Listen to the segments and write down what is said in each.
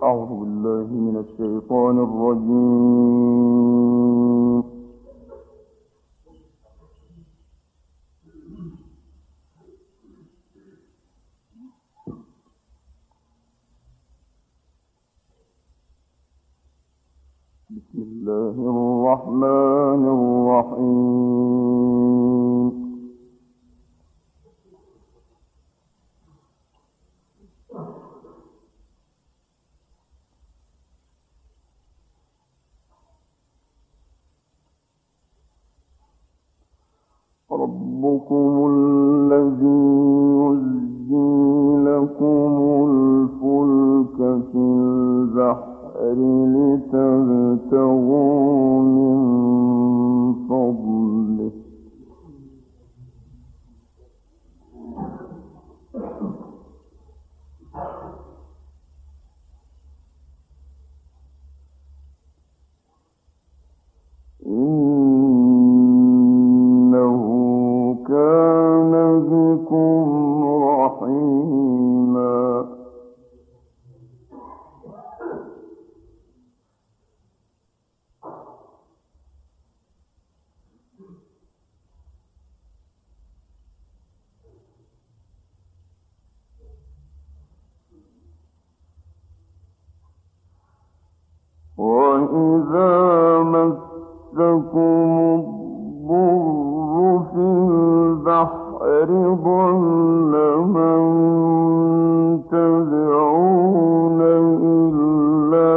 أعوذ بالله من الشيطان الرجيم. بسم الله الرحمن الرحيم. ربكم الذي يزجي لكم الفلك في البحر لتبتغوا من فضله إنه كان بكم رحيما. وإذا مسكم الضر في البحر ضل من تدعون إلا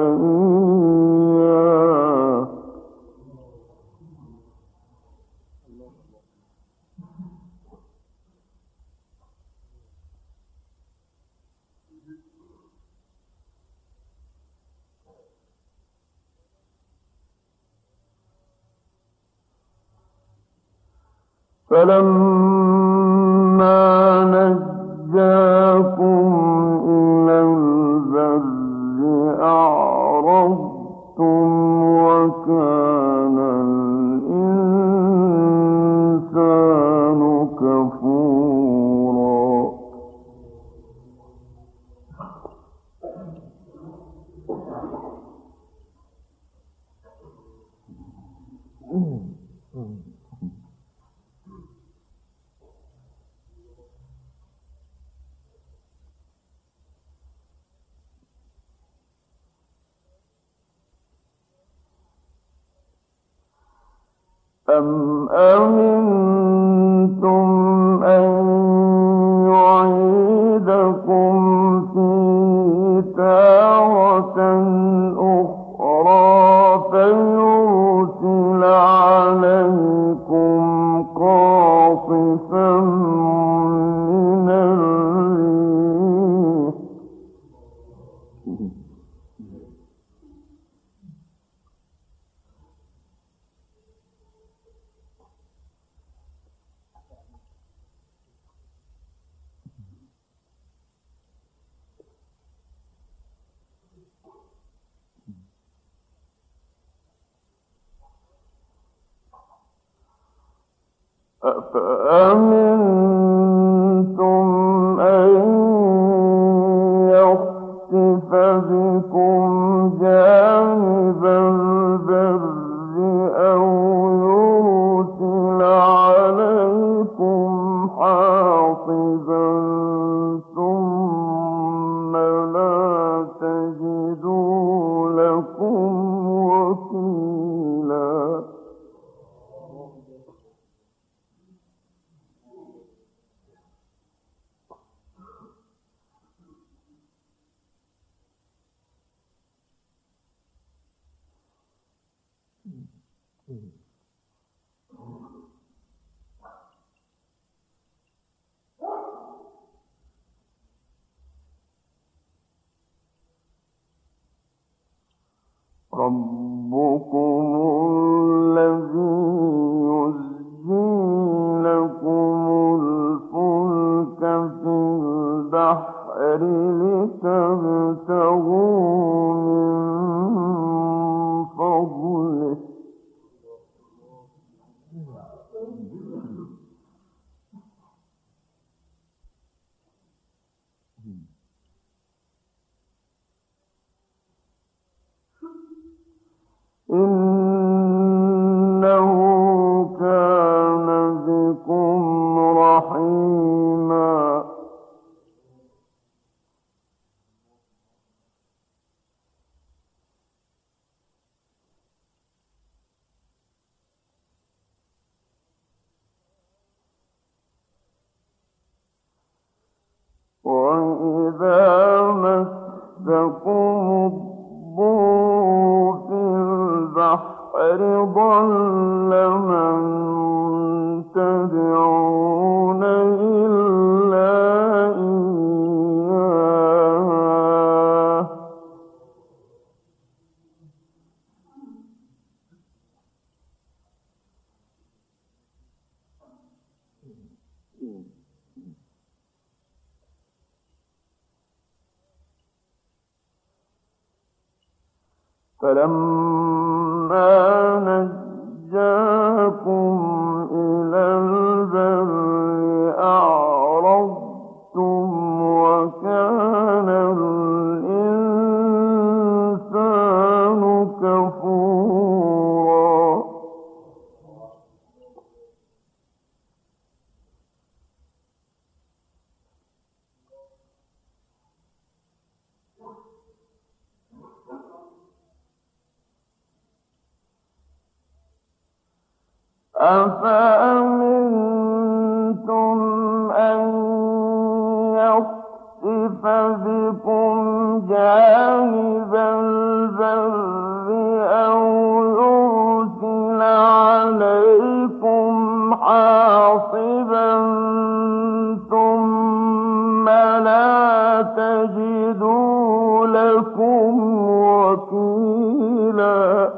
إياه فلما نجاكم إلى البر أعرضتم وكان الإنسان كفورا. أم أمنتم أن يعيدكم فيه تارة أخرى فيرسل عليكم قاصفا من الريح أفأمنتم أن يخسف بكم جانب البر أو يرسل عليكم حاصبا ثم لا تجدوا لكم وكيلا. ربكم الذي يزجي لكم الفلك في البحر لتبتغوا من فضله فلما نجاكم إلى البر أعرضتم وكان الإنسان كفورا أفأمنتم أن يخسف بكم جانب البر أو يرسل عليكم حاصبا ثم لا تجدوا لكم وكيلا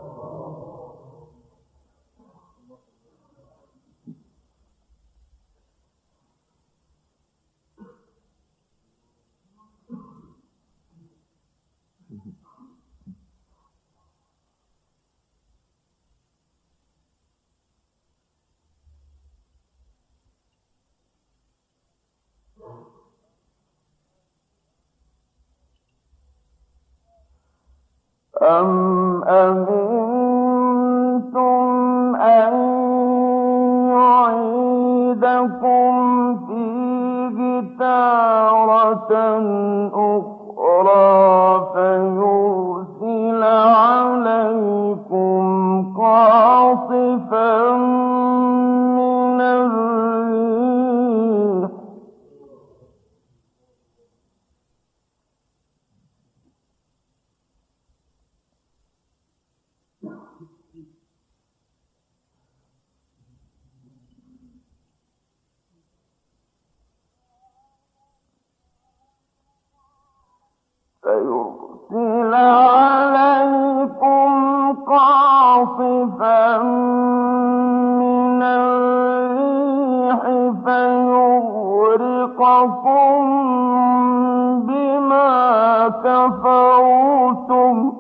أم أمنتم أن يعيدكم فيه تارة أخرى فيرسل عليكم قاصفا من الريح فيغرقكم بما كفرتم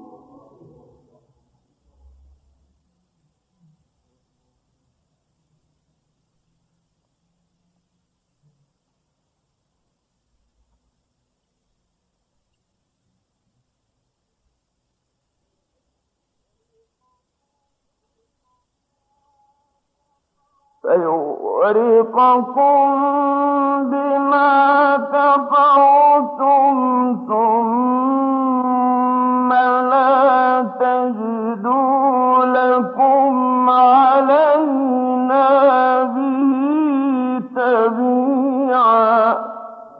ثم لا تجدوا لكم علينا به تبيعا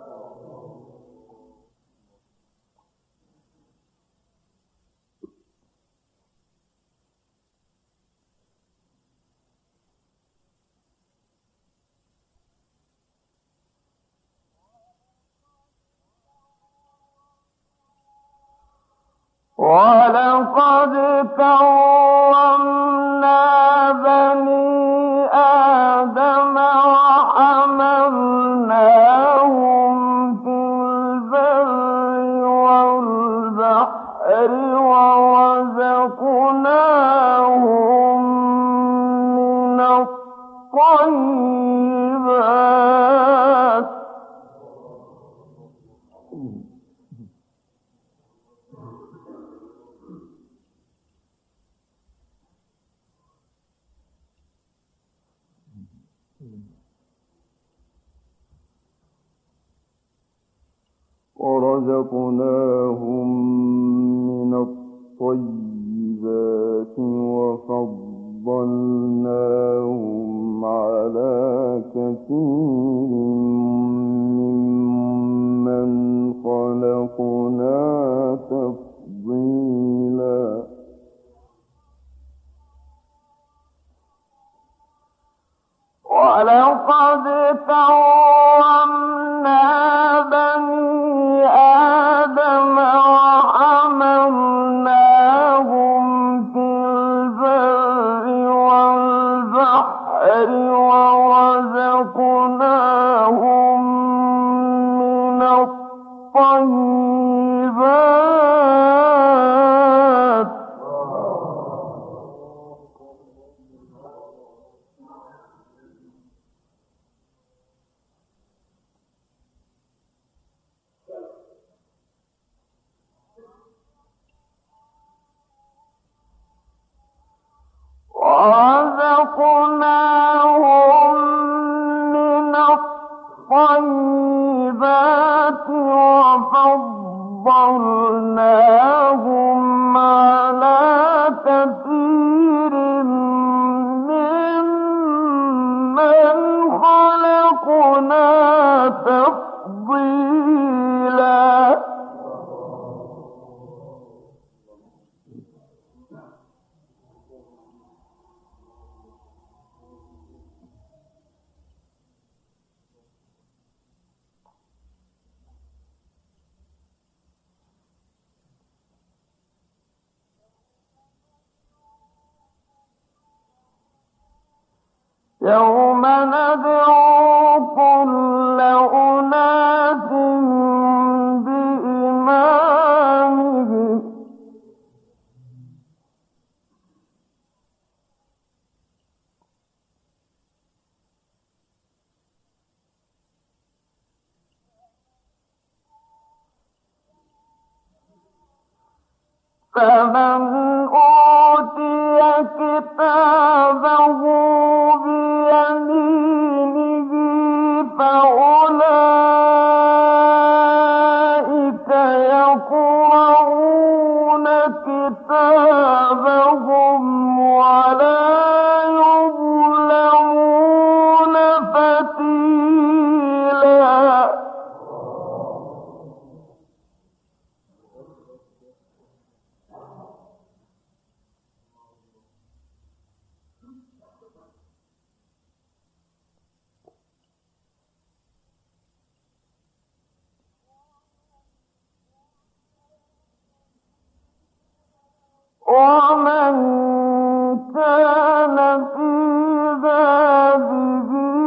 ولقد كرمنا بني آدم وحملناهم في البر والبحر ورزقناهم من الطيبات وفضلناهم على كثير ممن خلقنا تفضيلا ولقد كرمنا بني آدم وحملناهم في البر والبحر ورزقناهم من الطيبات رزقناهم من الطيبات وفضلناهم على كثير ممن خلقنا تفضيلا. يوم ندعو كل أناس بإمامهم فمن أوتي كتابه بيمينه فأولئك يقرؤون كتابهم ولا يظلمون فتيلا. ومن كان في هذه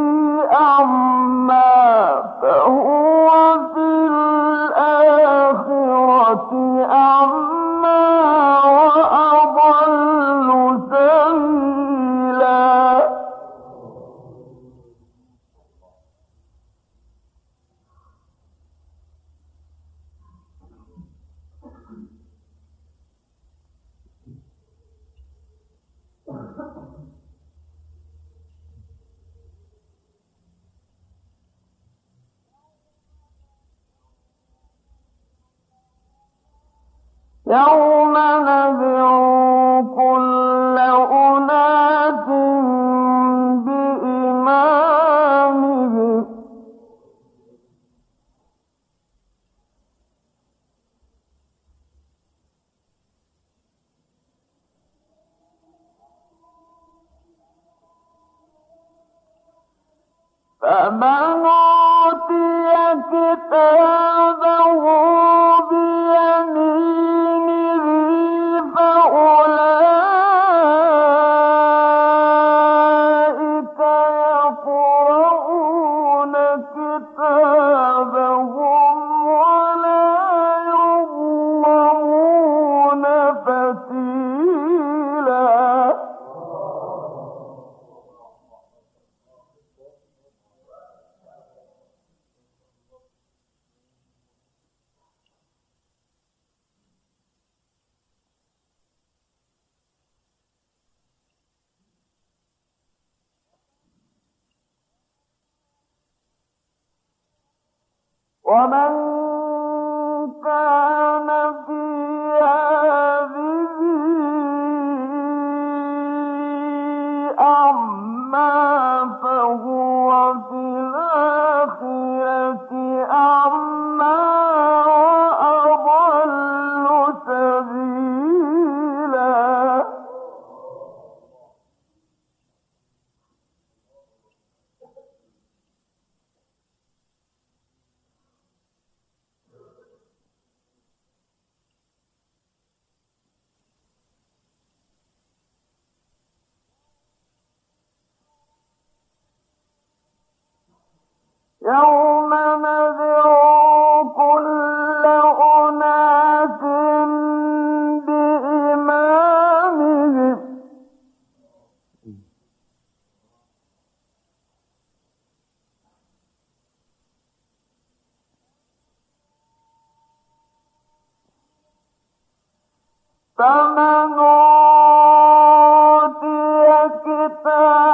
أعمى فهو في الآخرة أعمى وأضل سبيلا. يوم ندعو كل أناس بإمامهم فمن أوتي كتابه بيمينه فأولئك يقرؤون كتابهم ولا يظلمون فتيلا. ومن كان في هذه أعمى فهو في الآخرة أعمى وأضل سبيلا. يوم ندعو كل أناس بإمامهم فمن أوتي كتابه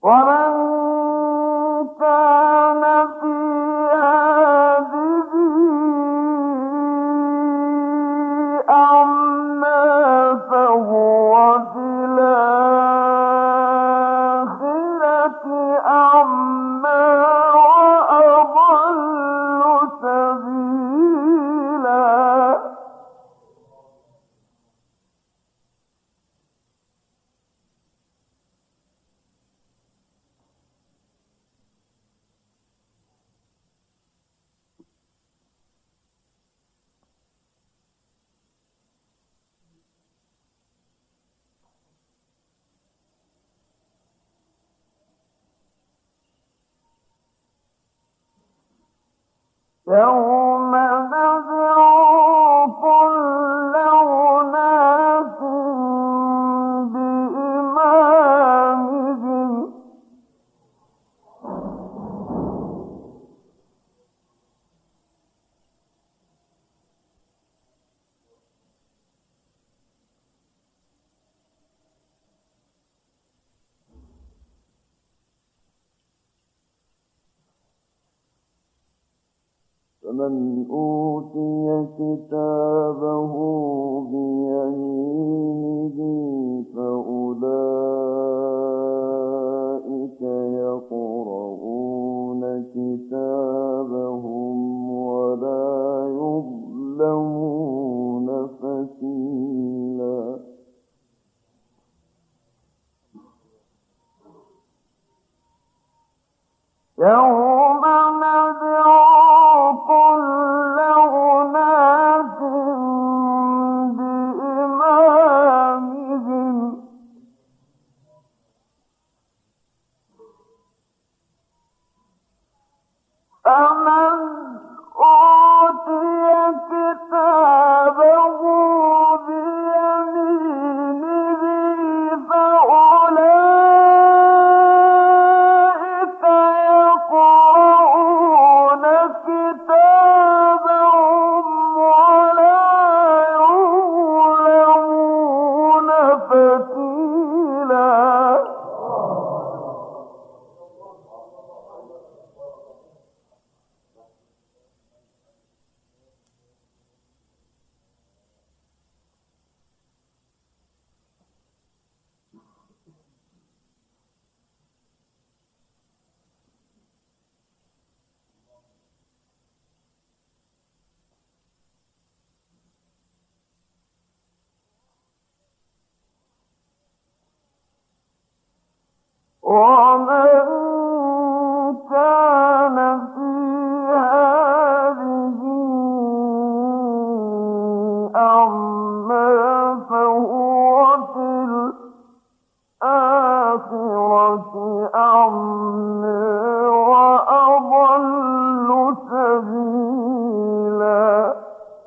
ومن كان في هذه أعمى فهو في الآخرة أعمى وأضل سبيلا. يوم ندعو كل أناس بإمامهم فمن أوتي كتابه بيمينه فأولئك يقرؤون كتابهم ولا يظلمون فتيلا. يوم ندعو كل أناس بإمامهم فمن أوتي كتابه بيمينه فأولئك يقرؤون كتابهم ولا يظلمون فتيلا. ومن كان في هذه أعمى فهو في الآخرة أعمى وأضل سبيلا.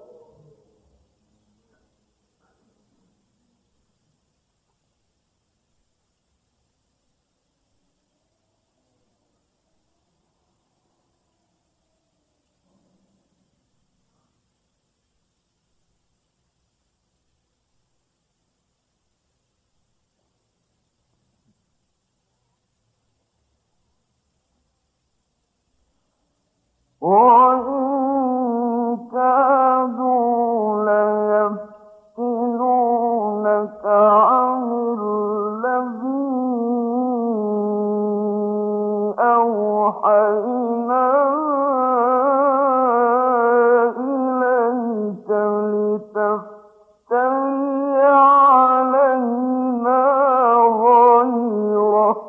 وإن كادوا ليفتنونك عن الذي أوحينا إليك لتفتري علينا غيره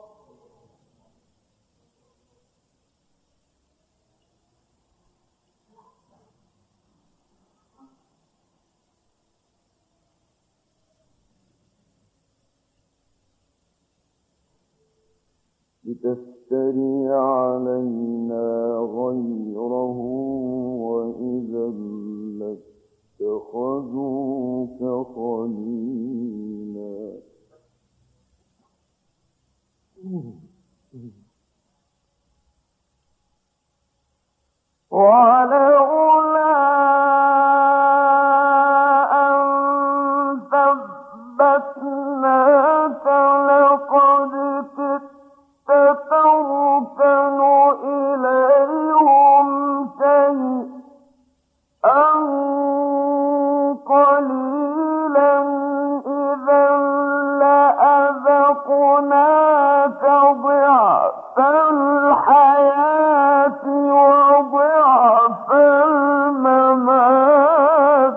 وإذا لاتخذوك خليلا. ولولا أن ثبتناك لقد كدت الحياة وضعف الممات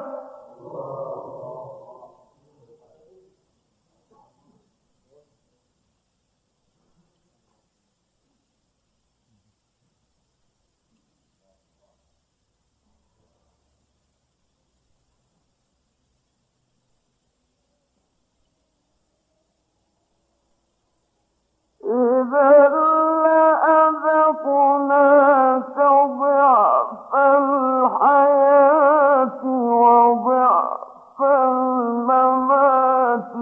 إذا لأذقناك ضعف الحياة وضعف الممات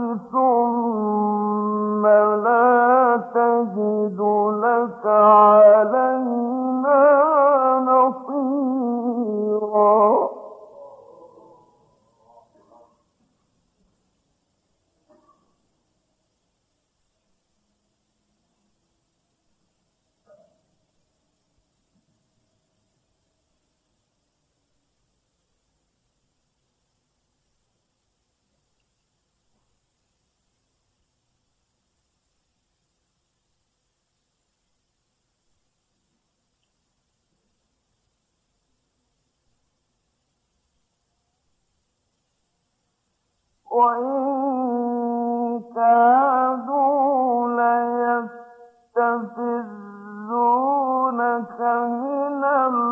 ثم لا تجد لك علينا نصيرا وإن كادوا ليستفزونك من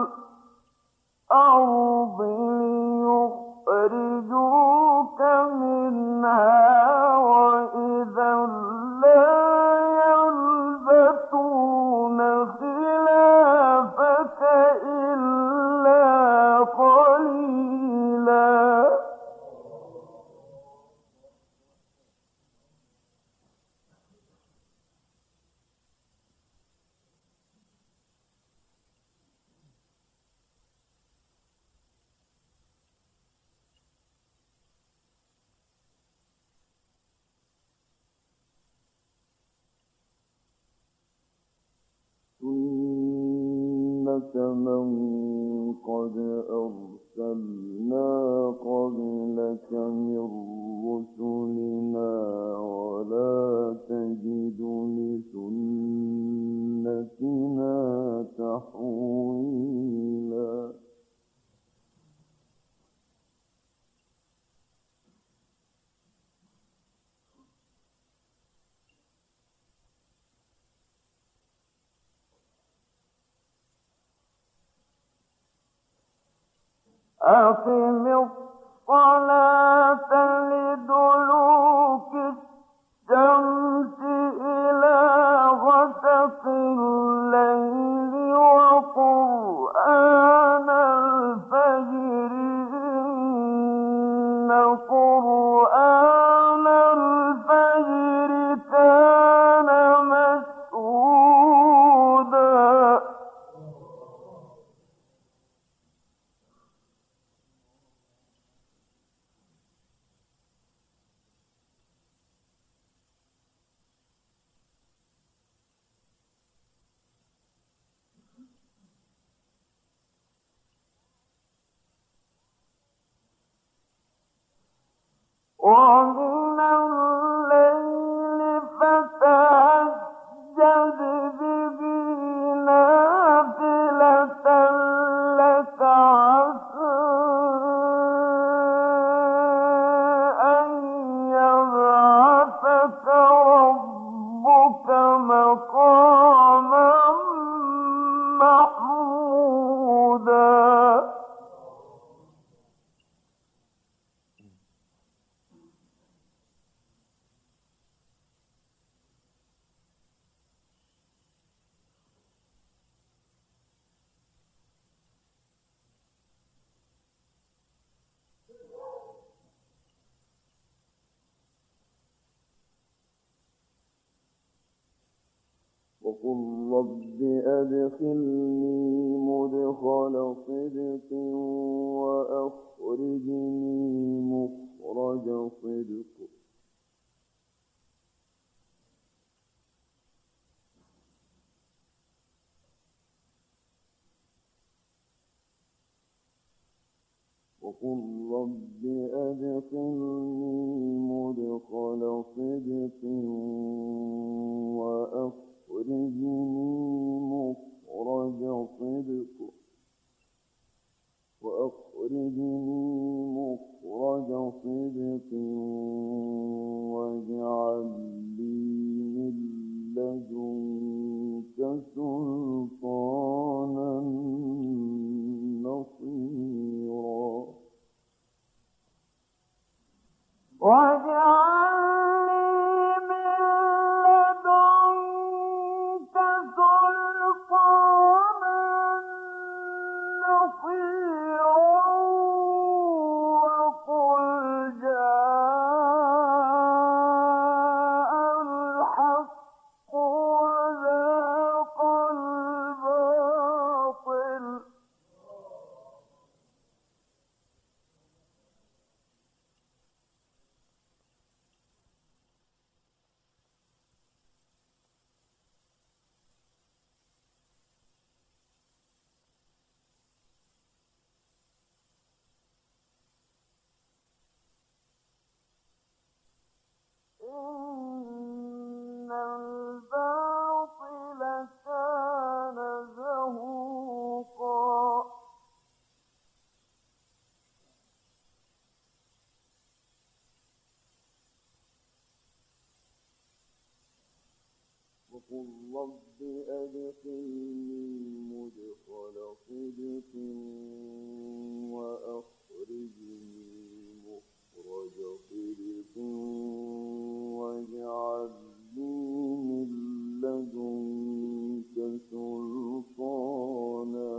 الأرض ليخرجوك منها وإذا لا يلبثون خلافك إلا قليلا سنة من قد أرسلنا قبلك من رسلنا ولا تجد لسنتنا تحويلا أقم الصلاة لدلوك الشمس إلى غسق الليل وقرآن الفجر إن قرآن الفجر كان مشهودا ومن الليل فتهجد به نافلة لك عسى أن يبعثك ربك مقاما محمودا وقل رب أدخلني مدخل صدق وأخرجني مخرج صدق وقل رب أدخلني مدخل صدق وأخرجني مخرج وقل رب أدخلني مدخل صدق وأخرجني مخرج صدق واجعل لي من لدنك سلطانا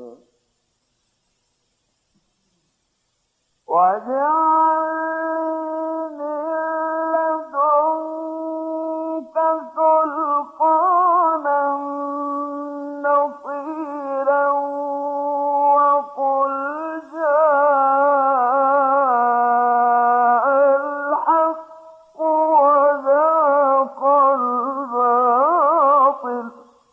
نصيرا وقل جاء الحق وزهق الباطل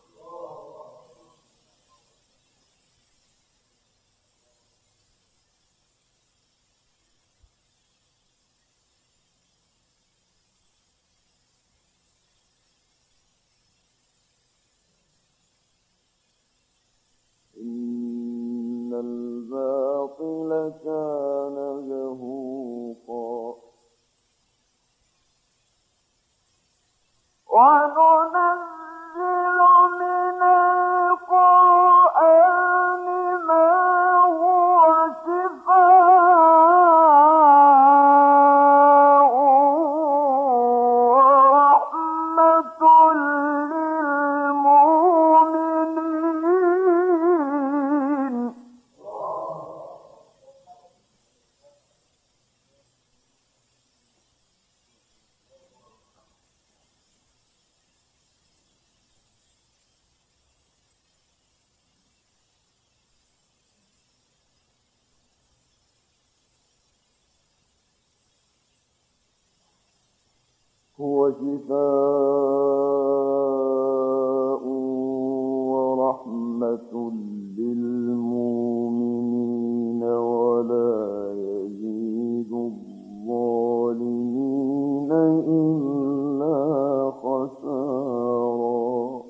إن الباطل كان زهوقا وننزل من القرآن ما هو شفاء ورحمة للمؤمنين هو شفاء ورحمة للمؤمنين ولا يزيد الظالمين إلا خسارا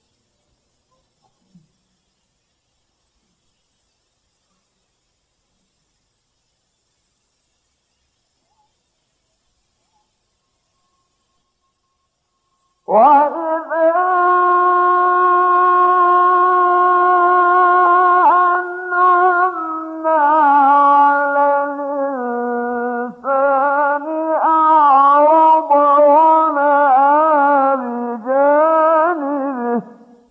وإذا أنعمنا على الإنسان أعرض ونأى بجانبه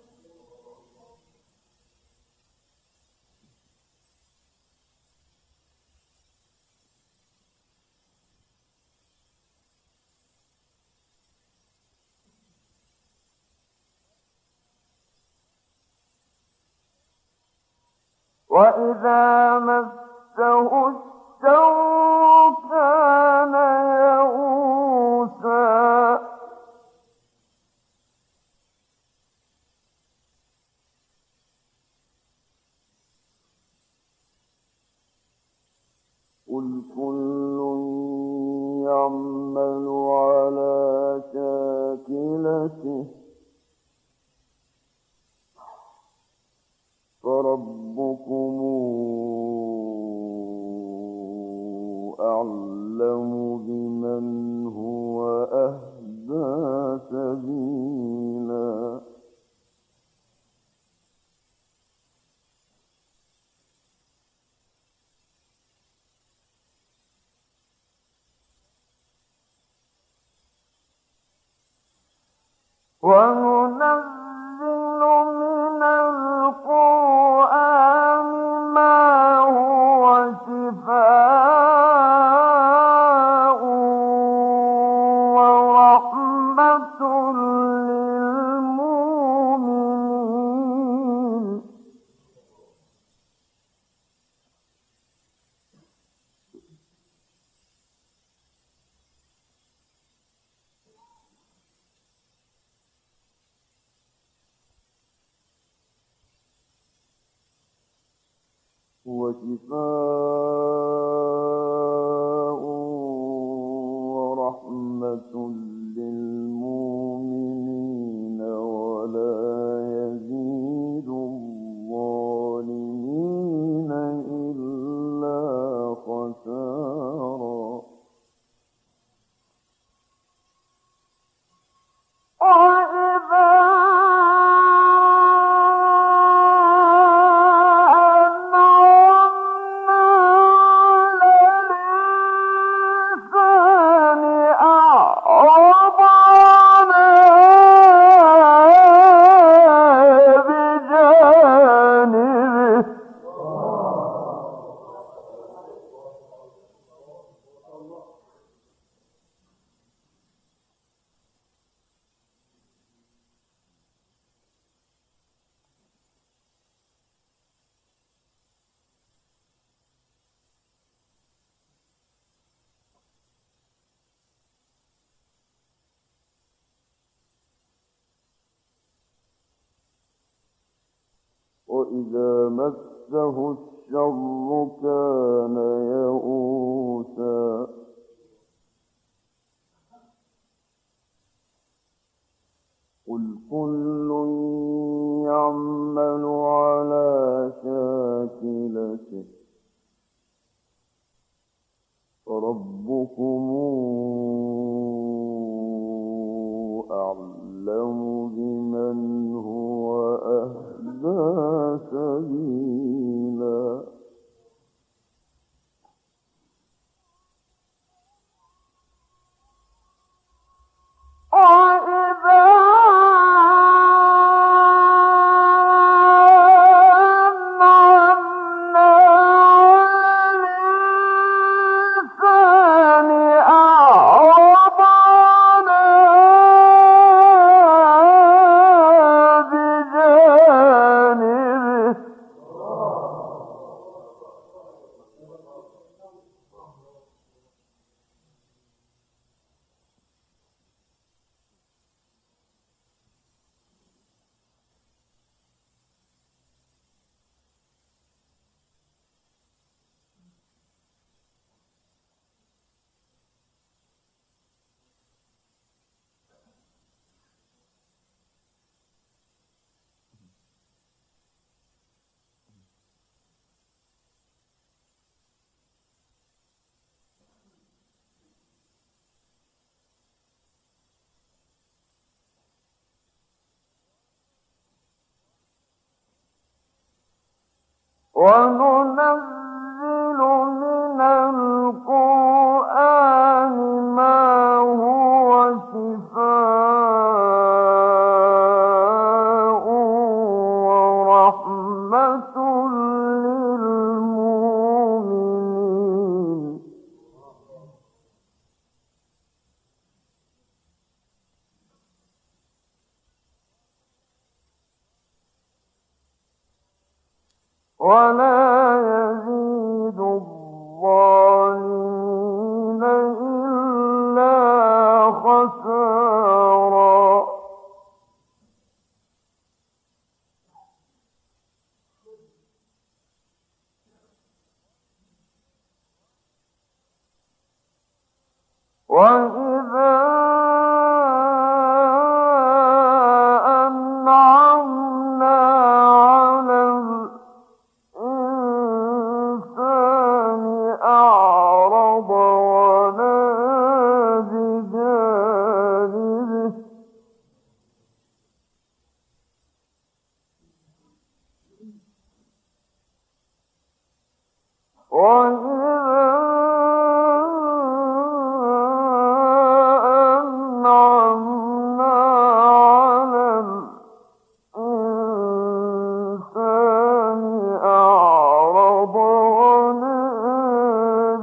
وإذا مسه الشر كان يئوسا قل كل يعمل على شاكلته فربكم أعلم بمن هو أهدى سبيلا وننزل من القرآن ما هو شفاء ورحمة للمؤمنين وشفاء ورحمة للمؤمنين ولا يزيد الظالمين إلا خسارا وإذا وإذا مسه الشر كان يئوسا قل كل يعمل على شاكلته فربكم أعلم بمن هو أهدى سبيلا وننزل من القرآن ما هو شفاء ورحمة للمؤمنين ولا يزيد الظالمين إلا خسارا وإذا أنعمنا على الإنسان أعرض ونأى بجانبه وإذا أنعمنا على الإنسان أعرض ونأى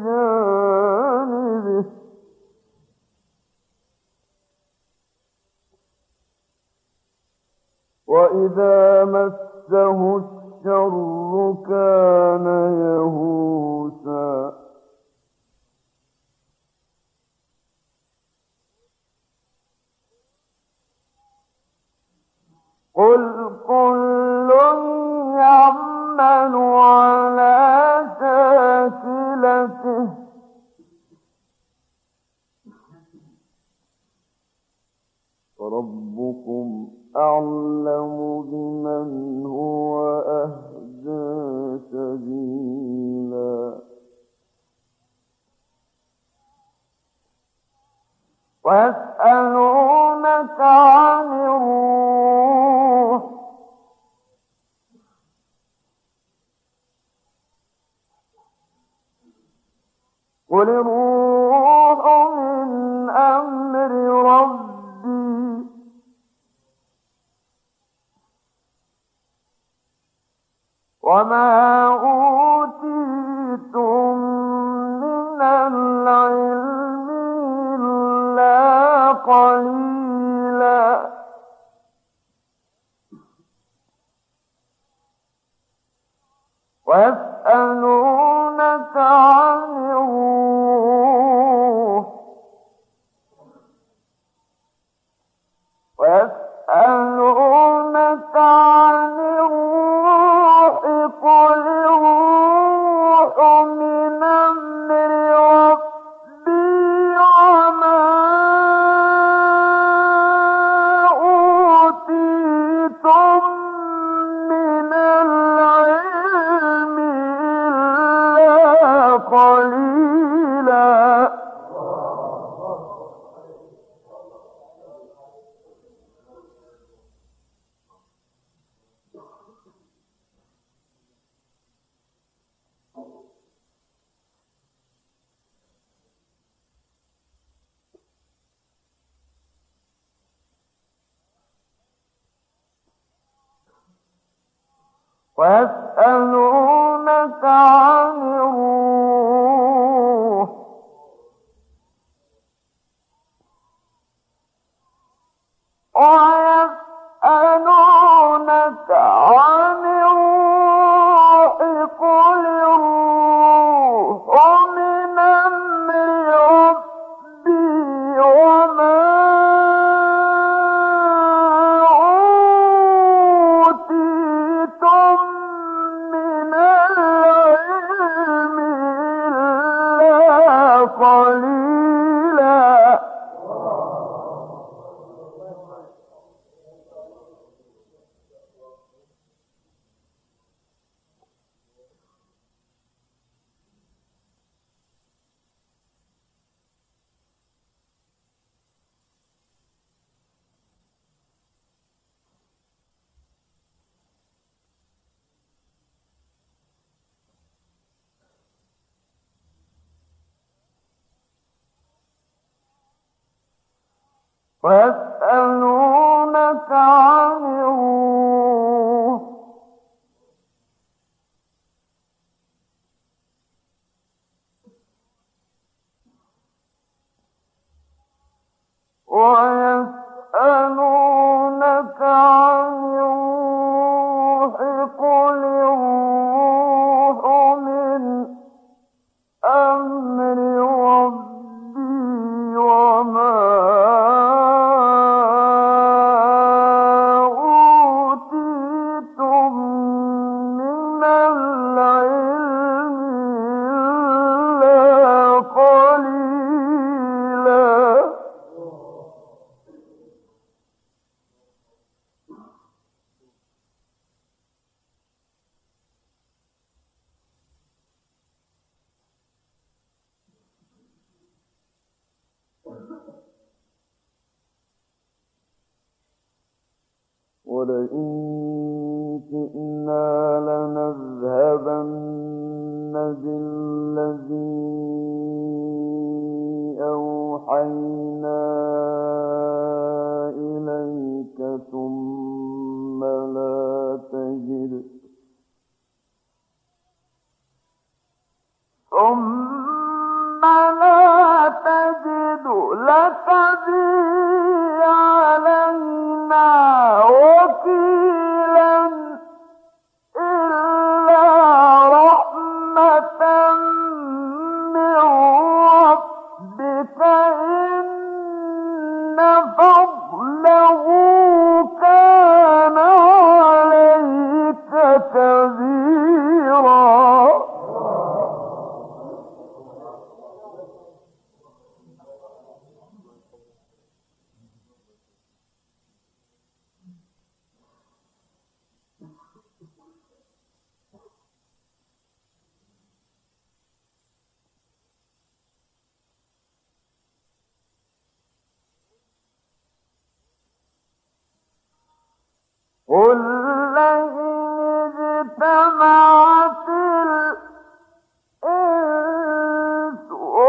بجانبه وإذا مسه الشر كان يئوسا قل كل يعمل على شاكلته فربكم أعلم بمن هو أهدى سبيلا ويسألونك عن الروح قل الروح من أمر ربي وما أوتيتم من العلم إلا قليلا ويسألونك عن الروح ويسألونك عن الروح ويسألونك عن الروح ويسألونك عن الروح قل الروح من أمر ربي وما أوتيتم من العلم إلا قليلا. ويسألونك عن الروح ويسألونك عن الروح قل الروح من أمر ربي وما أوتيتم من العلم إلا قليلا. ولئن شئنا لنذهبن بالذي أوحينا إليك ثم لا تجد لك به علينا وكيلا إلا رحمة من ربك إن فضله كان عليك كبيرا. قل لئن اجتمعت الإنس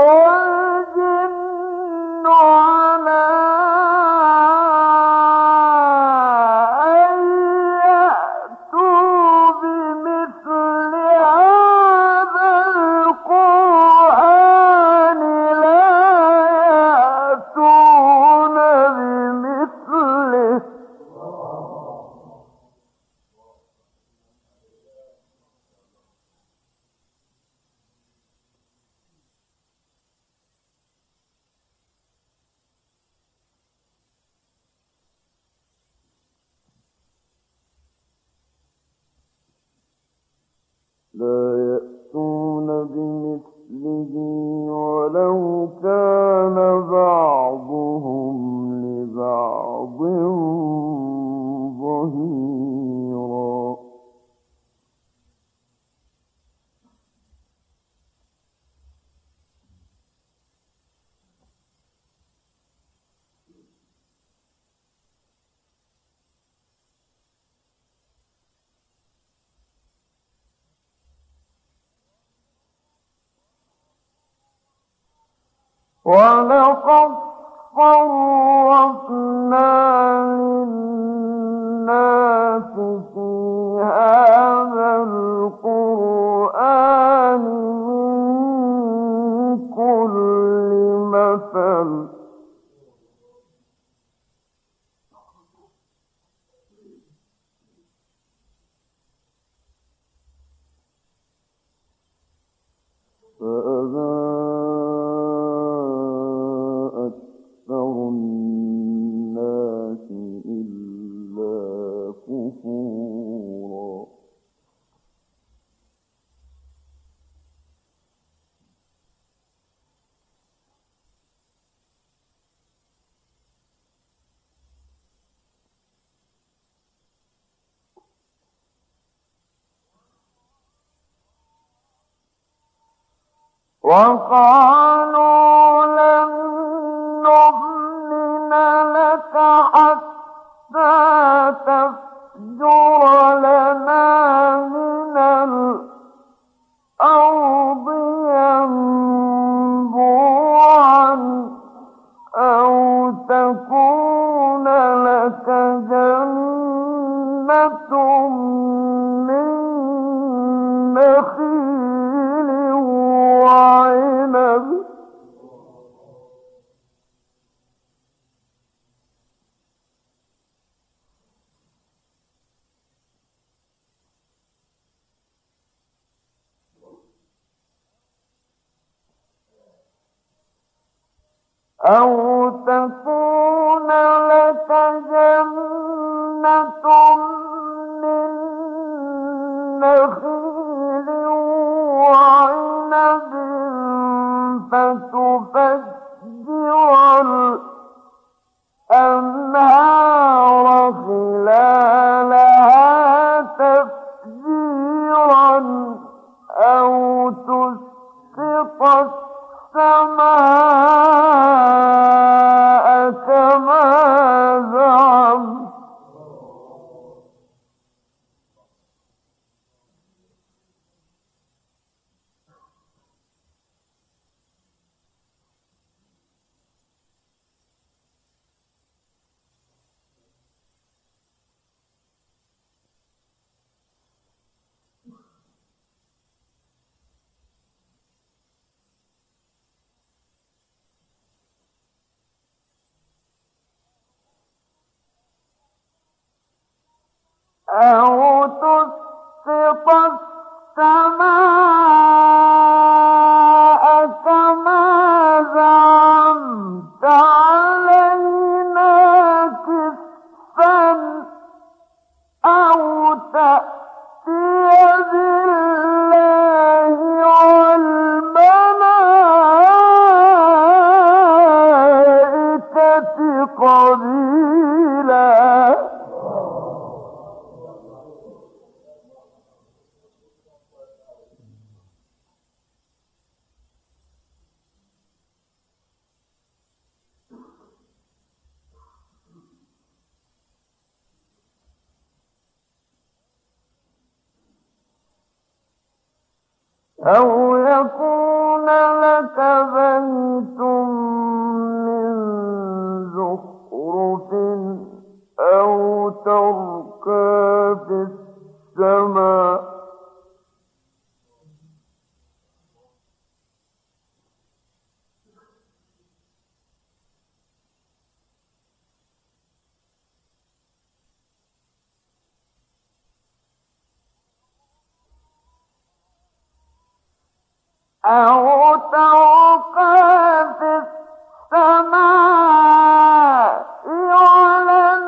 والجن على أن يأتوا بمثل هذا القرآن لا يأتون بمثله ولو كان بعضهم لبعض ظهيرا. ولقد صرفنا للناس في هذا وقالوا لن نؤمن لك حتى تفجر لنا من الأرض ينبوعا أو تكون لك جنة من نخيل وعنب أو تكون لك جنة من نخيل وعنب فتفجر الأنهار خلالها تفجيرا أو تسقط السماء كما زعمت أو تسقط السماء كما زعمت علينا كسفا أو تأتي بالله والملائكة قبيلا أو يكون لك بيت من زخرف أو ترقى في السماء أو ترقى في السماء ولن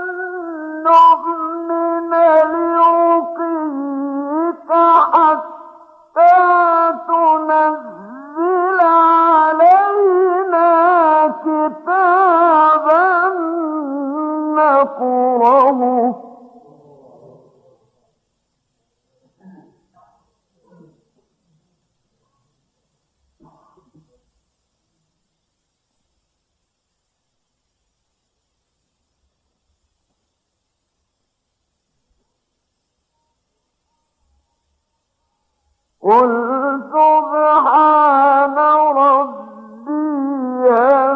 نؤمن لرقيك حتى تنزل علينا كتابا نقرأه قل سبحان ربي هل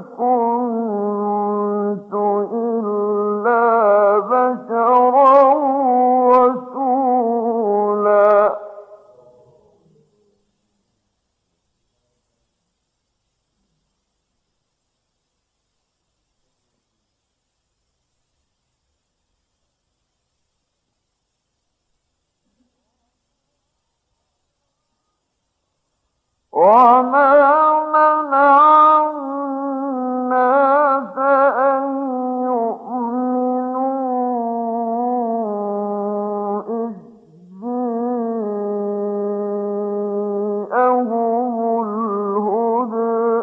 كنت إلا بشرا رسولا وما منع الناس أن يؤمنوا إذ جاءهم الهدى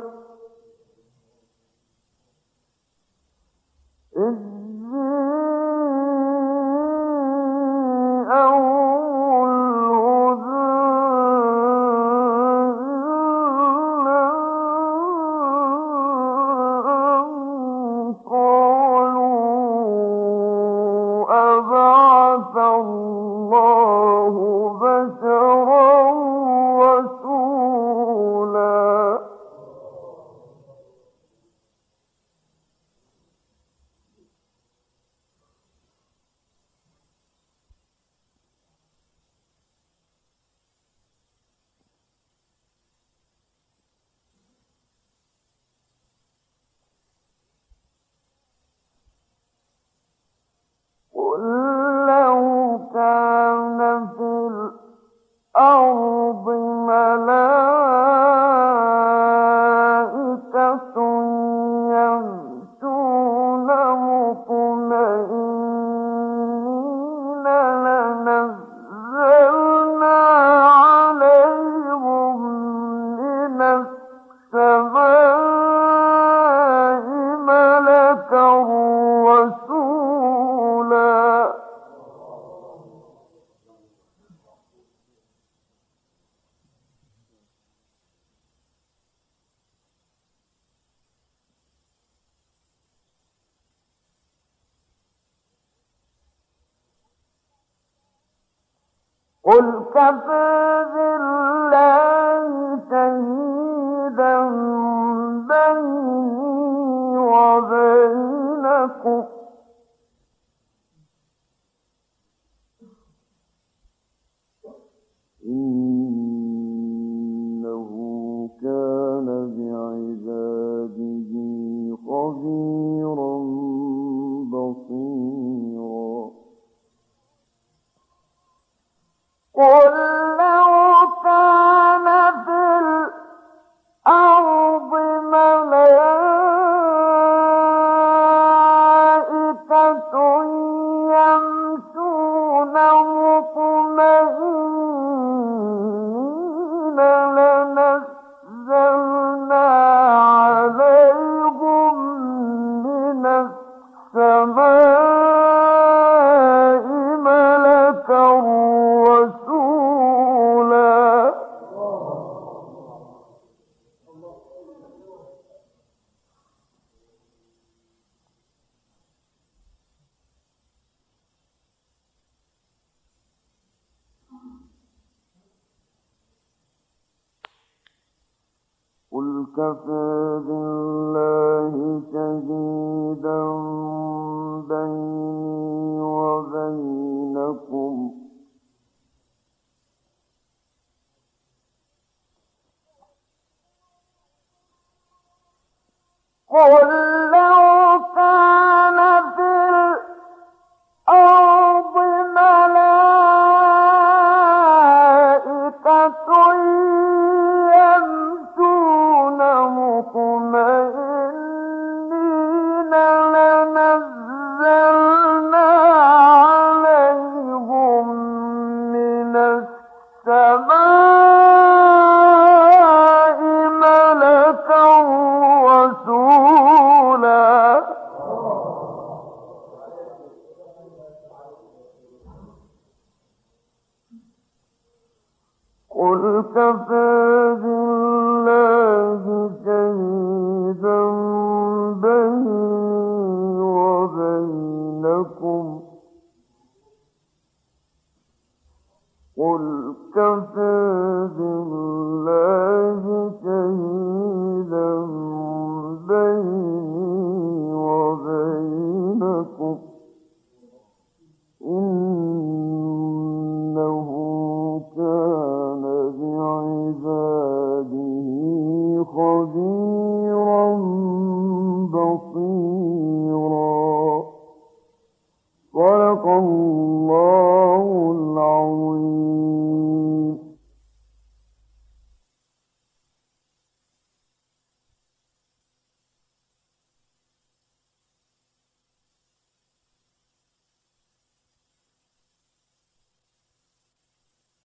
الأرض ملائكة يمشون مطمئنين لنزلنا عليهم من السماء ملكا رسولا. قل كفى بالله شهيدا بيني وبينكم إنه كان بعباده خبيرا بصيرا. قل لو كان في الأرض ملائكة يمشون مطمئنين لنزلنا عليهم من السماء ملكا رسولا. قل كفى بالله شهيدا بيني وبينكم قل لو كان في الأرض ملائكة يمشون مطمئنين لنزلنا عليهم من السماء ملكا رسولا. قل كفى بالله شهيدا بيني وبينكم قل كفى بالله شهيدا